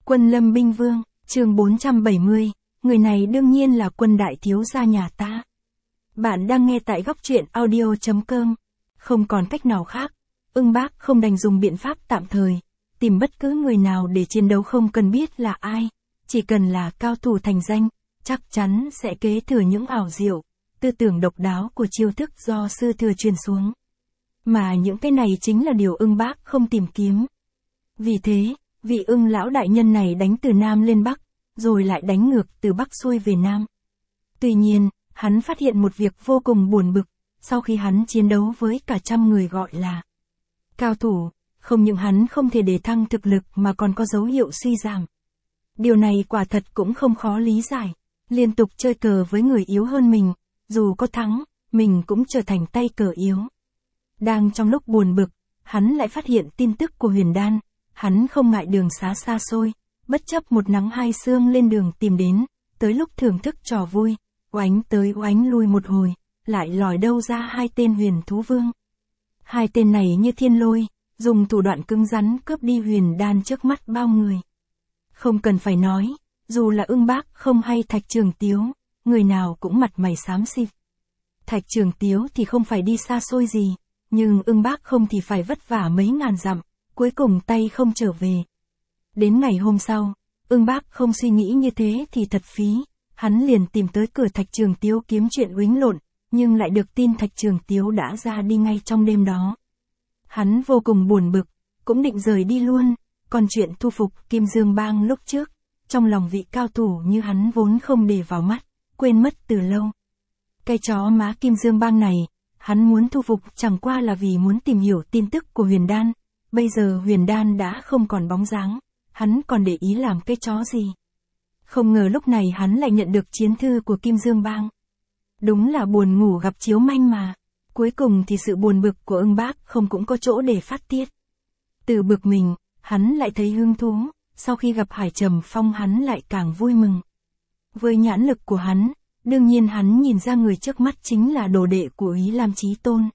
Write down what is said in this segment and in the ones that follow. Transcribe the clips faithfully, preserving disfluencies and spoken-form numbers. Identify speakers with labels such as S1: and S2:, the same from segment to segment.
S1: Quân Lâm Binh Vương, chương bốn trăm bảy mươi, người này đương nhiên là Quân đại thiếu gia nhà ta. Bạn đang nghe tại góc truyện audio chấm com. Không còn cách nào khác, Ưng Bác không đành dùng biện pháp tạm thời, tìm bất cứ người nào để chiến đấu không cần biết là ai, chỉ cần là cao thủ thành danh, chắc chắn sẽ kế thừa những ảo diệu, tư tưởng độc đáo của chiêu thức do sư thừa truyền xuống. Mà những cái này chính là điều Ưng Bác không tìm kiếm. Vì thế, vị Ưng lão đại nhân này đánh từ Nam lên Bắc, rồi lại đánh ngược từ Bắc xuôi về Nam. Tuy nhiên, hắn phát hiện một việc vô cùng buồn bực, sau khi hắn chiến đấu với cả trăm người gọi là cao thủ, không những hắn không thể đề thăng thực lực mà còn có dấu hiệu suy giảm. Điều này quả thật cũng không khó lý giải, liên tục chơi cờ với người yếu hơn mình, dù có thắng, mình cũng trở thành tay cờ yếu. Đang trong lúc buồn bực, hắn lại phát hiện tin tức của Huyền Đan, hắn không ngại đường xá xa xôi, bất chấp một nắng hai sương lên đường tìm đến, tới lúc thưởng thức trò vui, oánh tới oánh lui một hồi, lại lòi đâu ra hai tên huyền thú vương. Hai tên này như thiên lôi, dùng thủ đoạn cứng rắn cướp đi Huyền Đan trước mắt bao người. Không cần phải nói, dù là Ưng Bác không hay Thạch Trường Tiếu, người nào cũng mặt mày xám xịt. Thạch Trường Tiếu thì không phải đi xa xôi gì, nhưng Ưng Bác không thì phải vất vả mấy ngàn dặm, cuối cùng tay không trở về. Đến ngày hôm sau, Ưng Bác không suy nghĩ như thế thì thật phí, hắn liền tìm tới cửa Thạch Trường Tiếu kiếm chuyện uýnh lộn, nhưng lại được tin Thạch Trường Tiếu đã ra đi ngay trong đêm đó. Hắn vô cùng buồn bực, cũng định rời đi luôn, còn chuyện thu phục Kim Dương Bang lúc trước, trong lòng vị cao thủ như hắn vốn không để vào mắt, quên mất từ lâu. Cái chó má Kim Dương Bang này, hắn muốn thu phục chẳng qua là vì muốn tìm hiểu tin tức của Huyền Đan, bây giờ Huyền Đan đã không còn bóng dáng, hắn còn để ý làm cái chó gì. Không ngờ lúc này hắn lại nhận được chiến thư của Kim Dương Bang. Đúng là buồn ngủ gặp chiếu manh mà. Cuối cùng thì sự buồn bực của Ưng Bác không cũng có chỗ để phát tiết. Từ bực mình, hắn lại thấy hứng thú, sau khi gặp Hải Trầm Phong hắn lại càng vui mừng. Với nhãn lực của hắn, đương nhiên hắn nhìn ra người trước mắt chính là đồ đệ của Úy Lam Chí Tôn.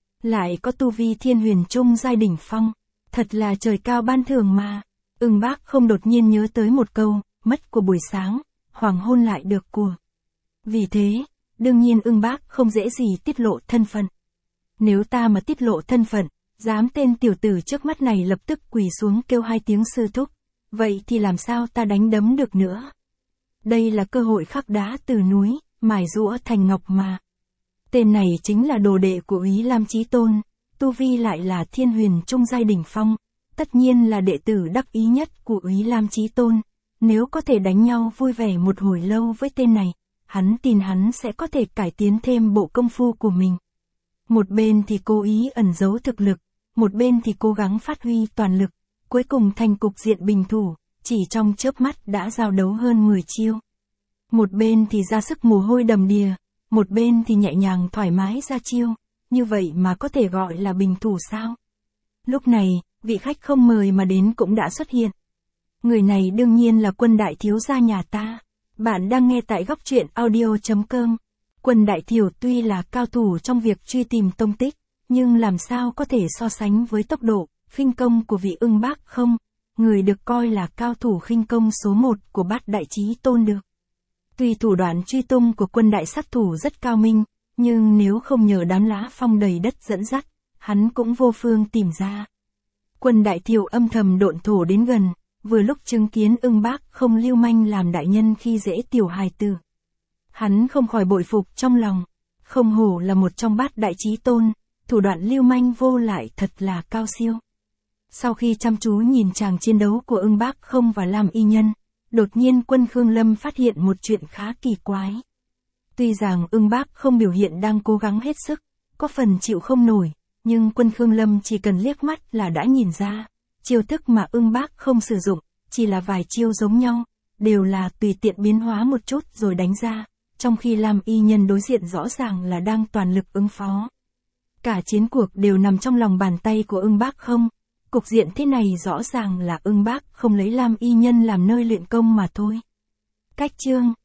S1: Lại có tu vi thiên huyền trung giai đỉnh phong, thật là trời cao ban thưởng mà. Ưng Bác không đột nhiên nhớ tới một câu, mất của buổi sáng, hoàng hôn lại được của. Vì thế, đương nhiên Ưng Bác không dễ gì tiết lộ thân phận. Nếu ta mà tiết lộ thân phận, dám tên tiểu tử trước mắt này lập tức quỳ xuống kêu hai tiếng sư thúc, vậy thì làm sao ta đánh đấm được nữa. Đây là cơ hội khắc đá từ núi, mài giũa thành ngọc mà. Tên này chính là đồ đệ của Úy Lam Chí Tôn, tu vi lại là thiên huyền trung giai đỉnh phong, tất nhiên là đệ tử đắc ý nhất của Úy Lam Chí Tôn. Nếu có thể đánh nhau vui vẻ một hồi lâu với tên này, hắn tin hắn sẽ có thể cải tiến thêm bộ công phu của mình. Một bên thì cố ý ẩn giấu thực lực, một bên thì cố gắng phát huy toàn lực, cuối cùng thành cục diện bình thủ, chỉ trong chớp mắt đã giao đấu hơn mười chiêu. Một bên thì ra sức mồ hôi đầm đìa, một bên thì nhẹ nhàng thoải mái ra chiêu, như vậy mà có thể gọi là bình thủ sao? Lúc này, vị khách không mời mà đến cũng đã xuất hiện. Người này đương nhiên là Quân đại thiếu gia nhà ta. Bạn đang nghe tại góc truyện audio chấm com. Quân đại thiểu tuy là cao thủ trong việc truy tìm tông tích, nhưng làm sao có thể so sánh với tốc độ, khinh công của vị Ưng Bác không, người được coi là cao thủ khinh công số một của Bát Đại Chí Tôn được. Tuy thủ đoạn truy tung của Quân đại sát thủ rất cao minh, nhưng nếu không nhờ đám lá phong đầy đất dẫn dắt, hắn cũng vô phương tìm ra. Quân đại thiểu âm thầm độn thổ đến gần, vừa lúc chứng kiến Ưng Bác không lưu manh làm đại nhân khi dễ tiểu hài tử. Hắn không khỏi bội phục trong lòng, không hổ là một trong Bát Đại Chí Tôn, thủ đoạn lưu manh vô lại thật là cao siêu. Sau khi chăm chú nhìn chàng chiến đấu của Ưng Bác không và Lam Y Nhân, đột nhiên Quân Khương Lâm phát hiện một chuyện khá kỳ quái. Tuy rằng Ưng Bác không biểu hiện đang cố gắng hết sức, có phần chịu không nổi, nhưng Quân Khương Lâm chỉ cần liếc mắt là đã nhìn ra. Chiêu thức mà Ưng Bác không sử dụng, chỉ là vài chiêu giống nhau, đều là tùy tiện biến hóa một chút rồi đánh ra, trong khi Lam Y Nhân đối diện rõ ràng là đang toàn lực ứng phó. Cả chiến cuộc đều nằm trong lòng bàn tay của Ưng Bác không, cục diện thế này rõ ràng là Ưng Bác không lấy Lam Y Nhân làm nơi luyện công mà thôi. Cách chương